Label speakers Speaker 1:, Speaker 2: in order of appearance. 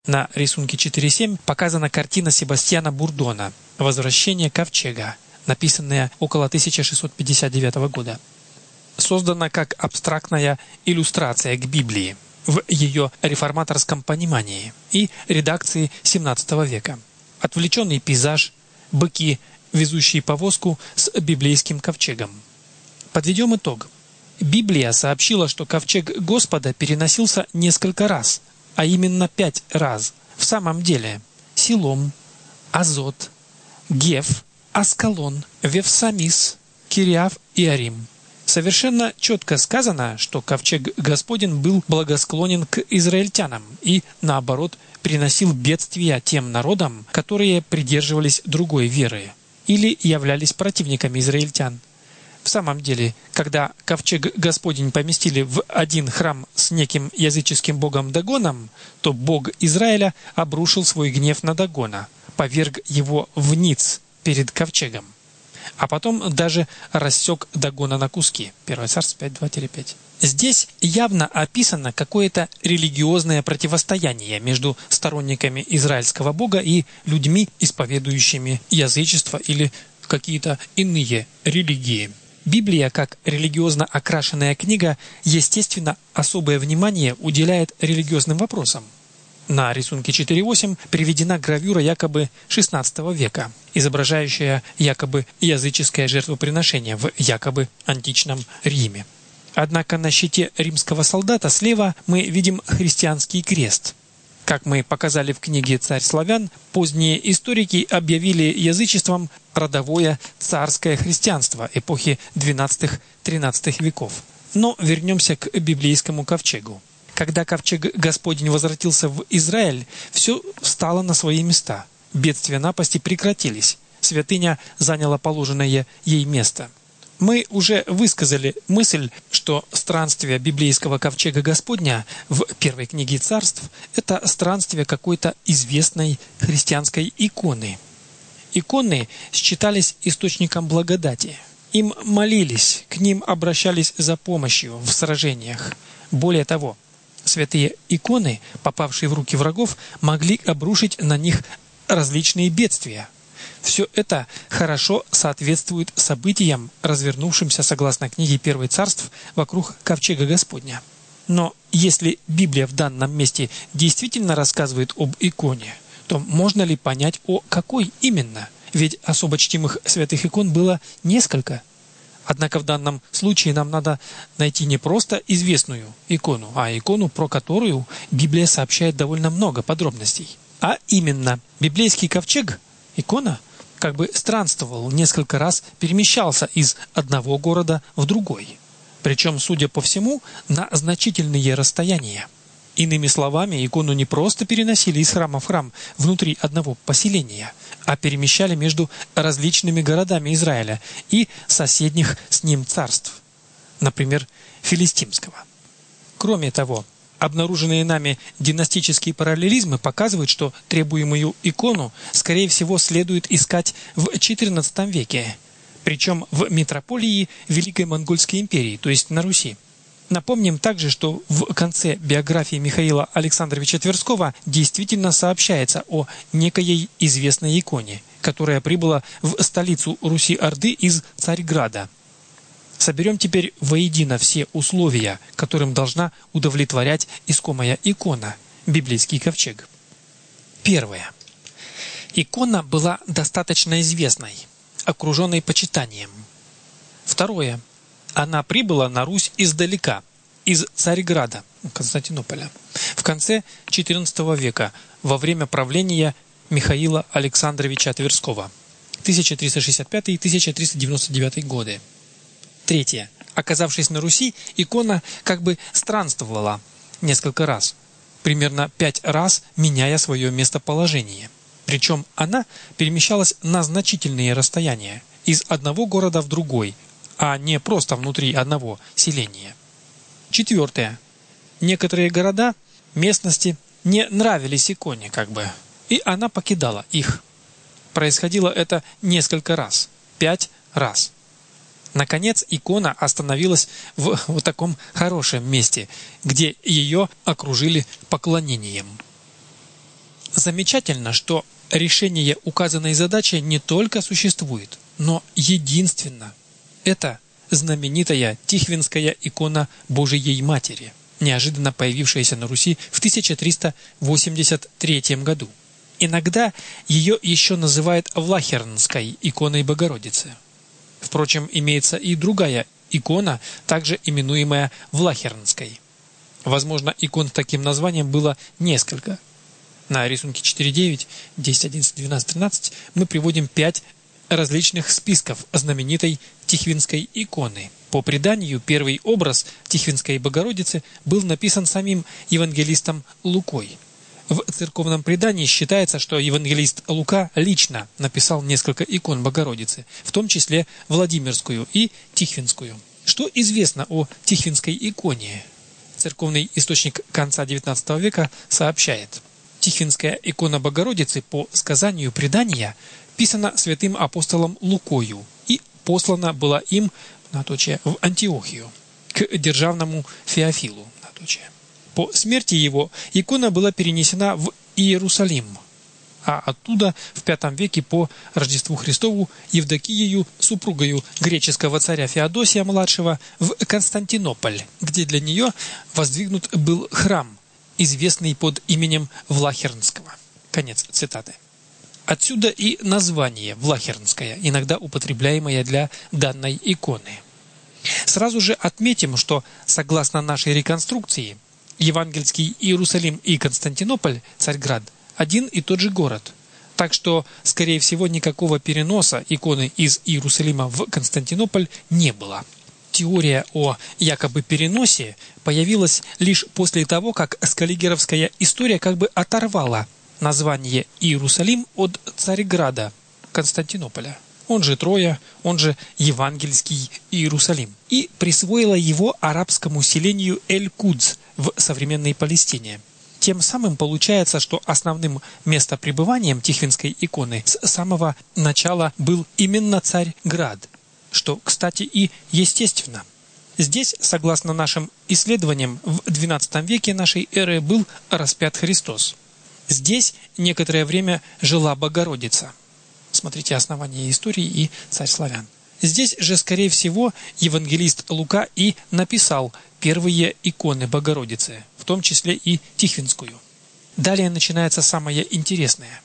Speaker 1: На рисунке 4.7 показана картина Себастьяна Бурдона «Возвращение ковчега», написанная около 1659 года. Создана как абстрактная иллюстрация к Библии в ее реформаторском понимании и редакции XVII века. Отвлеченный пейзаж, быки, везущие повозку с библейским ковчегом. Подведем итог. Библия сообщила, что ковчег Господа переносился несколько раз, а именно 5 раз. В самом деле Силом, Азот, Гев, Аскалон, Вевсамис, Кириав и Арим. Совершенно четко сказано, что ковчег Господень был благосклонен к израильтянам и, наоборот, приносил бедствия тем народам, которые придерживались другой веры или являлись противниками израильтян. В самом деле, когда ковчег Господень поместили в один храм с неким языческим богом Дагоном, то бог Израиля обрушил свой гнев на Дагона, поверг его в ниц перед ковчегом, а потом даже рассек Дагона на куски. 1 Царств 5:2-5. Здесь явно описано какое-то религиозное противостояние между сторонниками израильского бога и людьми, исповедующими язычество или какие-то иные религии. Библия, как религиозно окрашенная книга, естественно, особое внимание уделяет религиозным вопросам. На рисунке 4.8 приведена гравюра якобы XVI века, изображающая якобы языческое жертвоприношение в якобы античном Риме. Однако на щите римского солдата слева мы видим христианский крест. Как мы показали в книге «Царь славян», поздние историки объявили язычеством родовое царское христианство эпохи XII-XIII веков. Но вернемся к библейскому ковчегу. Когда ковчег Господень возвратился в Израиль, все встало на свои места. Бедствия напасти прекратились. Святыня заняла положенное ей место. Мы уже высказали мысль, что странствие библейского ковчега Господня в первой книге Царств – это странствие какой-то известной христианской иконы. Иконы считались источником благодати. Им молились, к ним обращались за помощью в сражениях. Более того, святые иконы, попавшие в руки врагов, могли обрушить на них различные бедствия. Все это хорошо соответствует событиям, развернувшимся, согласно книге Первых Царств, вокруг ковчега Господня. Но если Библия в данном месте действительно рассказывает об иконе, то можно ли понять, о какой именно? Ведь особо чтимых святых икон было несколько. Однако в данном случае нам надо найти не просто известную икону, а икону, про которую Библия сообщает довольно много подробностей. А именно, библейский ковчег, икона, как бы странствовал несколько раз, перемещался из одного города в другой. Причем, судя по всему, на значительные расстояния. Иными словами, икону не просто переносили из храма в храм внутри одного поселения, а перемещали между различными городами Израиля и соседних с ним царств, например, филистимского. Кроме того, обнаруженные нами династические параллелизмы показывают, что требуемую икону, скорее всего, следует искать в XIV веке, причем в метрополии Великой Монгольской империи, то есть на Руси. Напомним также, что в конце биографии Михаила Александровича Тверского действительно сообщается о некой известной иконе, которая прибыла в столицу Руси-Орды из Царьграда. Соберем теперь воедино все условия, которым должна удовлетворять искомая икона, библейский ковчег. Первое. Икона была достаточно известной, окруженной почитанием. Второе. Она прибыла на Русь издалека, из Царьграда, Константинополя, в конце XIV века, во время правления Михаила Александровича Тверского, 1365-1399 годы. Третье. Оказавшись на Руси, икона как бы странствовала несколько раз, примерно 5 раз меняя свое местоположение. Причем она перемещалась на значительные расстояния, из одного города в другой, а не просто внутри одного селения. Четвертое. Некоторые города, местности не нравились иконе и она покидала их. Происходило это несколько раз, 5 раз. Наконец, икона остановилась в вот таком хорошем месте, где ее окружили поклонением. Замечательно, что решение указанной задачи не только существует, но единственно. Это знаменитая Тихвинская икона Божией Матери, неожиданно появившаяся на Руси в 1383 году. Иногда ее еще называют Влахернской иконой Богородицы. Впрочем, имеется и другая икона, также именуемая Влахернской. Возможно, икон с таким названием было несколько. На рисунке 4.9, 10, 11, 12, 13 мы приводим 5 различных списков знаменитой Тихвинской иконы. По преданию, первый образ Тихвинской Богородицы был написан самим евангелистом Лукой. В церковном предании считается, что евангелист Лука лично написал несколько икон Богородицы, в том числе Владимирскую и Тихвинскую. Что известно о Тихвинской иконе? Церковный источник конца XIX века сообщает: Тихвинская икона Богородицы по сказанию предания писана святым апостолом Лукою и послана была им в Антиохию к державному Феофилу. По смерти его икона была перенесена в Иерусалим, а оттуда в V веке по Рождеству Христову Евдокиею, супругою греческого царя Феодосия-младшего, в Константинополь, где для нее воздвигнут был храм, известный под именем Влахернского. Конец цитаты. Отсюда и название Влахернская, иногда употребляемое для данной иконы. Сразу же отметим, что согласно нашей реконструкции, евангельский Иерусалим и Константинополь, Царьград, один и тот же город. Так что, скорее всего, никакого переноса иконы из Иерусалима в Константинополь не было. Теория о якобы переносе появилась лишь после того, как скаллигеровская история как бы оторвала название Иерусалим от Царьграда, Константинополя, он же Троя, он же евангельский Иерусалим, и присвоила его арабскому селению Эль-Кудс в современной Палестине. Тем самым получается, что основным местопребыванием Тихвинской иконы с самого начала был именно Царьград, что, кстати, и естественно. Здесь, согласно нашим исследованиям, в XII веке нашей эры был распят Христос. Здесь некоторое время жила Богородица. Смотрите «Основание истории» и «Царь славян». Здесь же, скорее всего, евангелист Лука и написал первые иконы Богородицы, в том числе и Тихвинскую. Далее начинается самое интересное.